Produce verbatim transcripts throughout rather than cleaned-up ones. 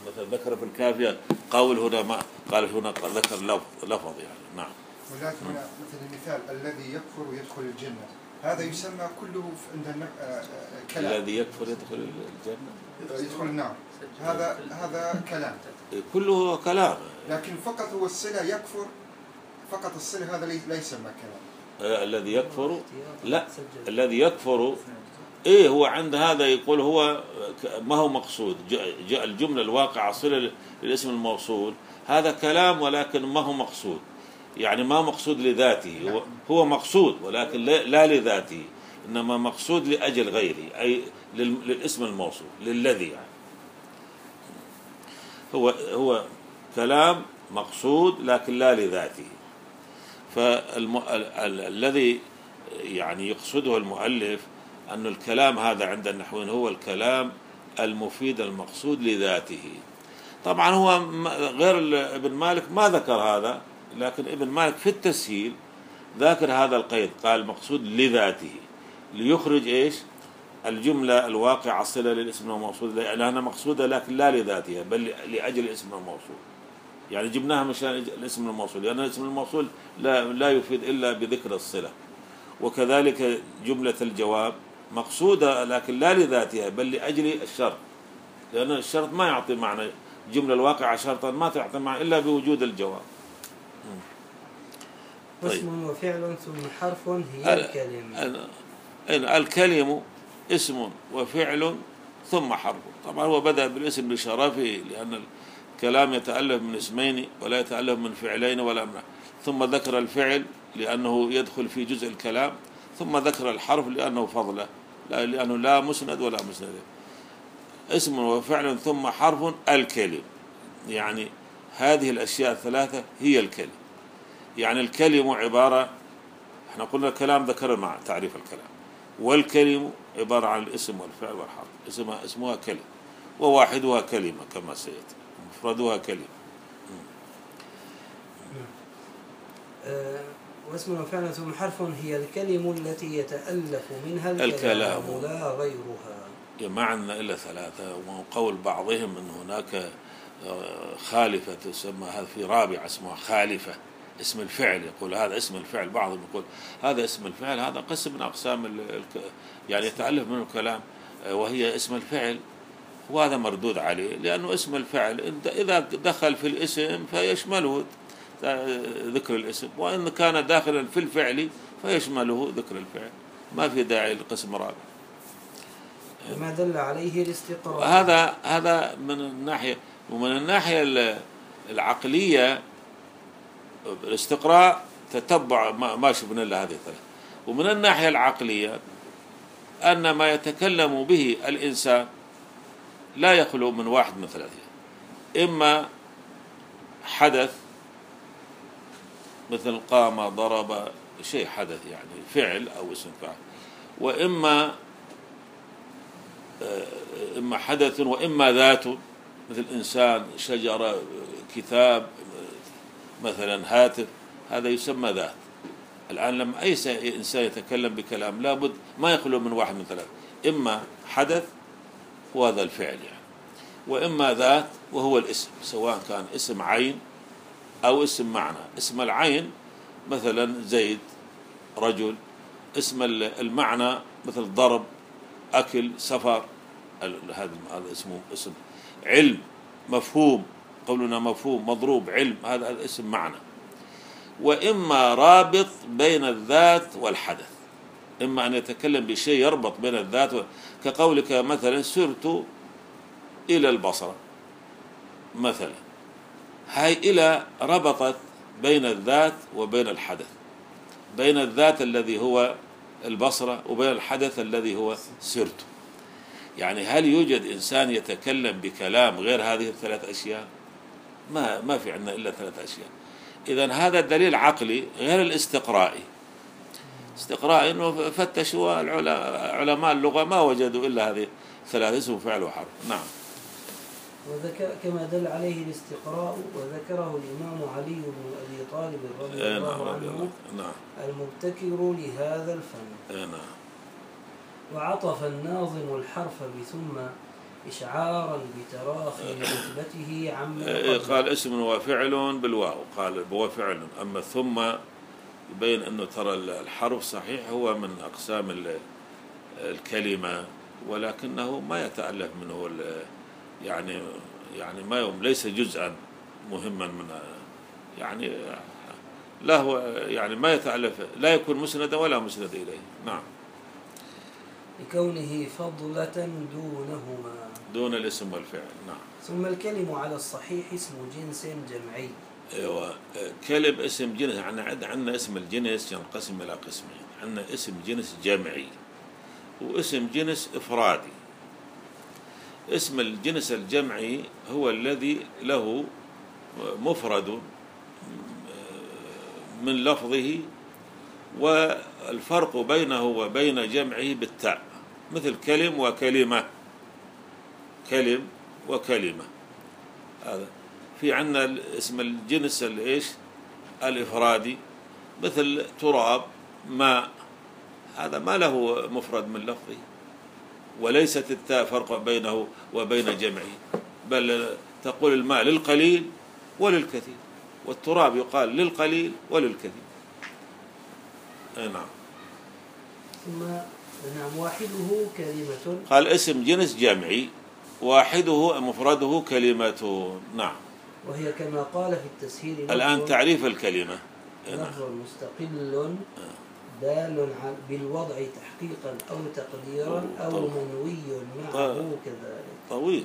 مثلا ذكر في الكافية قول هنا ما قال هنا ذكر لفظ لفظ يعني. نعم. ولكن هنا مثل المثال الذي يكفر يدخل الجنة، هذا يسمى كله عند كلام. الذي يكفر يدخل الجنة يدخل النار، هذا هذا كلام كله كلام. لكن فقط هو الصلة يكفر، فقط الصلة هذا لا يسمى كلام. الذي يكفر لا الذي يكفر ايه هو عند هذا يقول هو ما هو مقصود. جاء الجملة الواقعة صلة للاسم الموصول، هذا كلام ولكن ما هو مقصود، يعني ما مقصود لذاته، هو, هو مقصود ولكن لا لذاته، إنما مقصود لأجل غيره، أي للاسم الموصول للذي يعني. هو هو كلام مقصود لكن لا لذاته. فالذي يعني يقصده المؤلف أن الكلام هذا عند النحويين هو الكلام المفيد المقصود لذاته. طبعا هو غير ابن مالك ما ذكر هذا، لكن ابن مالك في التسهيل ذاكر هذا القيد، قال مقصود لذاته، ليخرج ايش الجملة الواقعة صلة للاسم الموصول، لأنها مقصودة لكن لا لذاتها بل لأجل الاسم الموصول. يعني جبناها مشان الاسم الموصول، لأن الاسم الموصول لا لا يفيد إلا بذكر الصلة. وكذلك جملة الجواب مقصودة لكن لا لذاتها بل لأجل الشرط، لأن الشرط ما يعطي معنى، جملة الواقعة شرطا ما تعطي معنى إلا بوجود الجواب. طيب. اسم وفعل ثم حرف هي الكلمة. الكلم اسم وفعل ثم حرف. طبعا هو بدأ بالاسم لشرفه، لأن الكلام يتألف من اسمين ولا يتألف من فعلين ولا من، ثم ذكر الفعل لأنه يدخل في جزء الكلام، ثم ذكر الحرف لأنه فضله، لأنه لا مسند ولا مسند. اسم وفعل ثم حرف الكلم، يعني هذه الأشياء الثلاثة هي الكلم. يعني الكلم عبارة، احنا قلنا الكلام ذكر مع تعريف الكلام، والكلم عبارة عن الاسم والفعل والحرف. اسمها اسمها كلم، وواحدها كلمة كما سيأتي، مفردها كلمة. أه واسم وفعل ثم حرف هي الكلم التي يتألف منها الكلام, الكلام لا غيرها. ما عندنا إلا ثلاثة، وقول بعضهم أن هناك خالفة تسمى، هذا في رابعة اسمها خالفة اسم الفعل، يقول هذا اسم الفعل، بعضهم يقول هذا اسم الفعل، هذا قسم من أقسام الك... يعني يتألف منه الكلام وهي اسم الفعل، وهذا مردود عليه، لأنه اسم الفعل إذا دخل في الاسم فيشمله ذكر الاسم، وإن كان داخلا في الفعل فيشمله ذكر الفعل، ما في داعي لقسم رابع. ما دل عليه الاستقراء. هذا هذا من الناحية، ومن الناحية العقلية الاستقراء تتبع ما شفنا إلا هذه الثلاث. ومن الناحية العقلية أن ما يتكلم به الإنسان لا يخلو من واحد من ثلاثة، إما حدث مثل قام ضرب، شيء حدث يعني فعل أو اسم فاعل، وإما إما حدث وإما ذات، مثل إنسان، شجرة، كتاب، مثلا هاتف، هذا يسمى ذات. الآن لما أي إنسان يتكلم بكلام لابد ما يخلو من واحد من ثلاث، إما حدث وهذا الفعل يعني، وإما ذات وهو الاسم، سواء كان اسم عين أو اسم معنى. اسم العين مثلا زيد، رجل. اسم المعنى مثل ضرب، أكل، سفر، هذا اسمه اسم علم، مفهوم، قولنا مفهوم، مضروب، علم، هذا اسم معنى. وإما رابط بين الذات والحدث، إما أن يتكلم بشيء يربط بين الذات و... كقولك مثلا سرت إلى البصرة مثلا، هاي إلى ربطت بين الذات وبين الحدث، بين الذات الذي هو البصرة وبين الحدث الذي هو سرت. يعني هل يوجد إنسان يتكلم بكلام غير هذه الثلاث أشياء؟ ما ما في عندنا إلا ثلاث أشياء. إذن هذا دليل عقلي غير الاستقرائي. استقرائي إنه فتشوا علماء اللغة ما وجدوا إلا هذه ثلاث، اسم وفعل وحرف. نعم. وذكر كما دل عليه الاستقراء، وذكره الإمام علي بن أبي طالب رضي الله عنه المبتكر لهذا الفن. نعم. وعطف الناظم الحرف بثم إشعارا بتراخي رتبته عما قال اسم وفعل بالواو، قال وفعل. أما ثم يبين أنه ترى الحرف صحيح هو من أقسام الكلمة، ولكنه ما يتألف منه يعني يعني ما يوم ليس جزءا مهما من يعني لا هو يعني ما يتألف، لا يكون مسندا ولا مسند إليه. نعم. لكونه فضلة دونهما دون الاسم والفعل. نعم. ثم الكلم على الصحيح اسم جنس جمعي. ايوه كلم اسم جنس. عندنا عندنا اسم الجنس ينقسم الى قسمين، عندنا اسم جنس جمعي واسم جنس افرادي. اسم الجنس الجمعي هو الذي له مفرد من لفظه والفرق بينه وبين جمعه بالتاء، مثل كلم وكلمة، كلم وكلمة. هذا في عندنا اسم الجنس الايش الافرادي، مثل تراب، ماء، هذا ما له مفرد من لفظه، وليست التاء فرق بينه وبين جمعه، بل تقول الماء للقليل وللكثير، والتراب يقال للقليل وللكثير. اي نعم. ثم نعم واحده كلمة. قال اسم جنس جمعي واحده مفرده كلمة. نعم. وهي كما قال في التسهيل. الآن تعريف الكلمة. لفظ مستقل دال بالوضع تحقيقا أو تقديرا أو منوي معه كذلك. طويل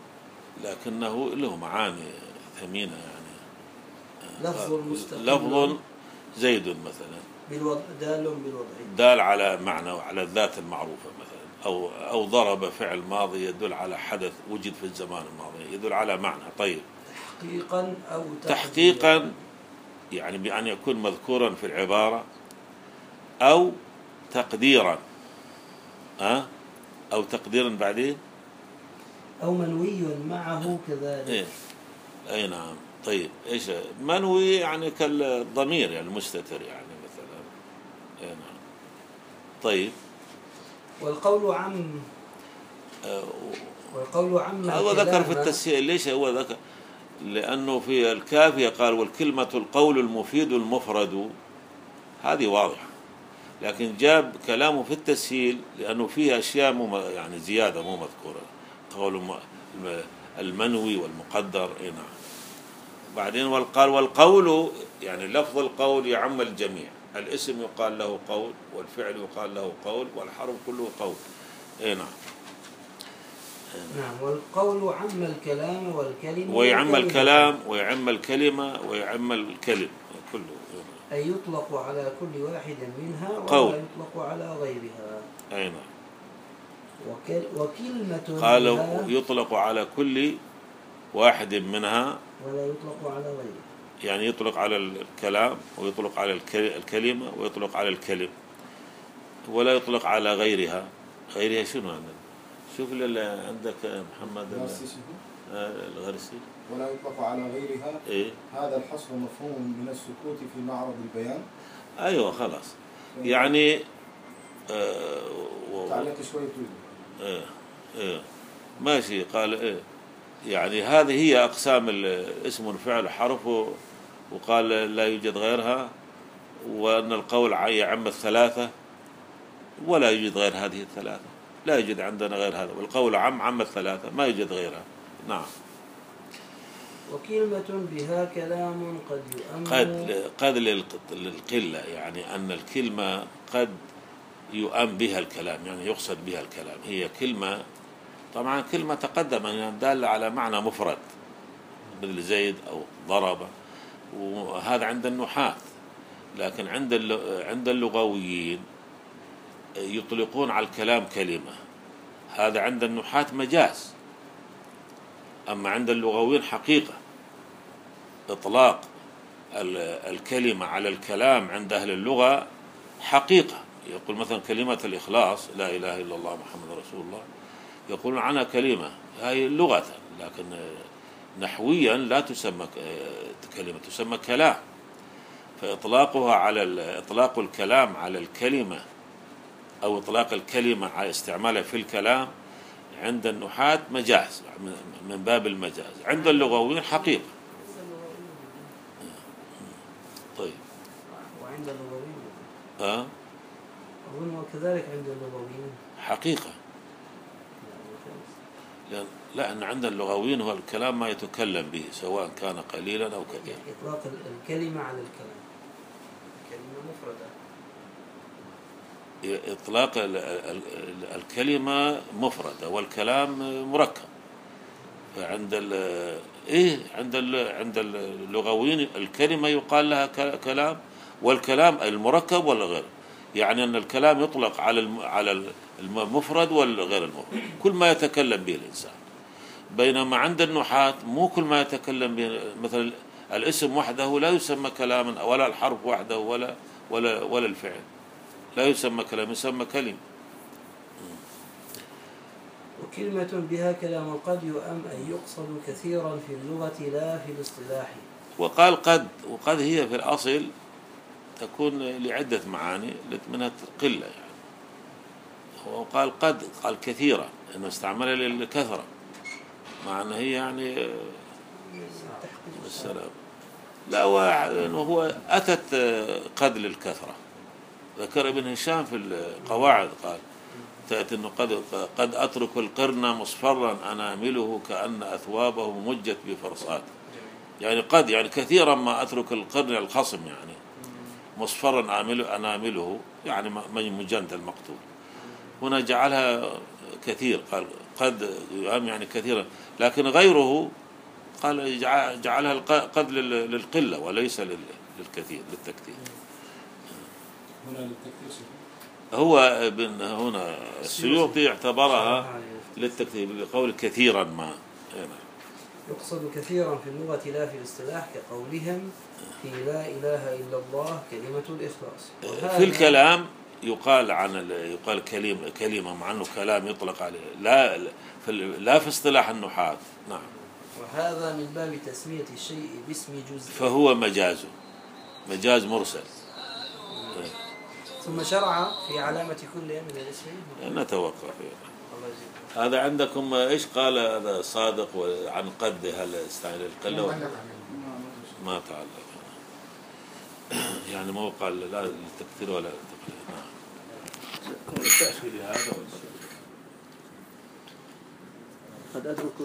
لكنه له معاني ثمينة يعني. لفظ مستقل لفظ زيد مثلا بالوضع دال بالوضع دال على معنى وعلى الذات المعروفة مثلا، أو أو ضرب فعل ماضي يدل على حدث وجد في الزمان الماضي يدل على معنى. طيب تحقيقا أو تحقيقا يعني بأن يكون مذكورا في العبارة، أو تقديرا أه؟ أو تقديرا بعدين، أو منوي معه كذلك. إيه؟ أي نعم. طيب إيش منوي؟ يعني كالضمير يعني المستتر يعني مثلا. أي نعم. طيب والقول عم أه والقول عم هو ذكر في التسهيل. ليش هو ذكر؟ لأنه في الكافية قال والكلمة القول المفيد المفرد، هذه واضحة، لكن جاب كلامه في التسهيل لأنه فيه أشياء مو يعني زيادة مو مذكورة، قول المنوي والمقدر. إيه نعم. بعدين والقال والقول يعني لفظ القول يعم الجميع، الاسم يقال له قول والفعل يقال له قول والحرف كله قول. إيه نعم. نعم. والقول عم الكلام والكلمة ويعم الكلام ويعم الكلمة ويعم الكلم كله، أي يطلق على كل واحد منها ولا قول. يطلق على غيرها. أي نعم. وكل وكلمة قال يطلق على كل واحد منها ولا يطلق على غيرها، يعني يطلق على الكلام ويطلق على الكلمة ويطلق على الكلم ولا يطلق على غيرها. غيرها شنو عندنا؟ شوف اللي عندك محمد الغرسي. ولا يطلق على غيرها. إيه؟ هذا الحصر مفهوم من السكوت في معرض البيان. أيوة خلاص يعني آه و... تعليق شوي إيه إيه ماشي. قال إيه يعني هذه هي أقسام الاسم والفعل حرف، وقال لا يوجد غيرها، وأن القول يعم الثلاثة ولا يوجد غير هذه الثلاثة، لا يوجد عندنا غير هذا، والقول عم عم الثلاثة ما يوجد غيرها. نعم. وكلمة بها كلام قد يؤم قد قد للقلة، يعني أن الكلمة قد يؤم بها الكلام، يعني يقصد بها الكلام. هي كلمة طبعا كلمة تقدم يعني دالة على معنى مفرد مثل زيد أو ضرب، وهذا عند النحاة، لكن عند عند اللغويين يطلقون على الكلام كلمة، هذا عند النحاة مجاز. أما عند اللغويين حقيقة إطلاق الكلمة على الكلام عند أهل اللغة حقيقة. يقول مثلا كلمة الإخلاص لا إله إلا الله محمد رسول الله، يقولون عنها كلمة هاي لغة، لكن نحويا لا تسمى كلمة، تسمى كلام. فإطلاقها على إطلاق الكلام على الكلمة أو إطلاق الكلمة على استعمالها في الكلام عند النحاة مجاز من باب المجاز، عند اللغويين حقيقة. طيب. وعند اللغويين أه؟ أظن وكذلك عند اللغويين حقيقة. لأن لأن عند اللغويين هو الكلام ما يتكلم به سواء كان قليلا أو كثيرا. إطلاق الكلمة على الكلام، الكلمة مفردة. إطلاق الكلمة مفردة والكلام مركب. فعند ال إيه عند ال عند اللغويين الكلمة يقال لها كلام، والكلام المركب ولا غير، يعني أن الكلام يطلق على على المفرد والغير المفرد، كل ما يتكلم به الإنسان. بينما عند النحاة مو كل ما يتكلم به، مثل الاسم وحده لا يسمى كلاما، ولا الحرف وحده ولا ولا ولا الفعل لا يسمى كلام، يسمى كلمة. وكلمة بها كلام قد يؤم أن يقصد كثيرا في اللغة لا في الاصطلاح. وقال قد، وقد هي في الأصل تكون لعدة معاني منها قلة يعني. وقال قد، قال كثيرا، إنه استعملها للكثرة، مع أنه هي يعني السلام. لا، هو أتت قد للكثرة. ذكر ابن هشام في القواعد قال تأتي إنه قد قد أترك القرن مصفرا أنامله كأن أثوابه مجت بفرصات. يعني قد يعني كثيرا ما أترك القرن الخصم يعني مصفرا أنامله يعني مجند المقتول. هنا جعلها كثير، قال قد يعني كثيرا، لكن غيره قال جعلها قد للقلة وليس للكثير للتكثير. هنا للتكثير. هو ابن هنا السيوطي اعتبرها للتكثير بقول كثيرا ما. يقصد كثيرا في اللغة لا في الاصطلاح، كقولهم في لا إله إلا الله كلمة الإخلاص. في الكلام يقال عن يقال كلمة كلمة مع أنه كلام يطلق عليه، لا في لا في اصطلاح النحاة. نعم. وهذا من باب تسمية الشيء باسم جزء، فهو مجاز مجاز مرسل. ثم شرع في علامة كل من الاسم. نتوقف. هذا عندكم ايش قال هذا صادق عن قد، هل استعمل القلة ما تعلق يعني مو قال لا للتكثير ولا للتقليل. نعم. التأشير هذا قد أدرك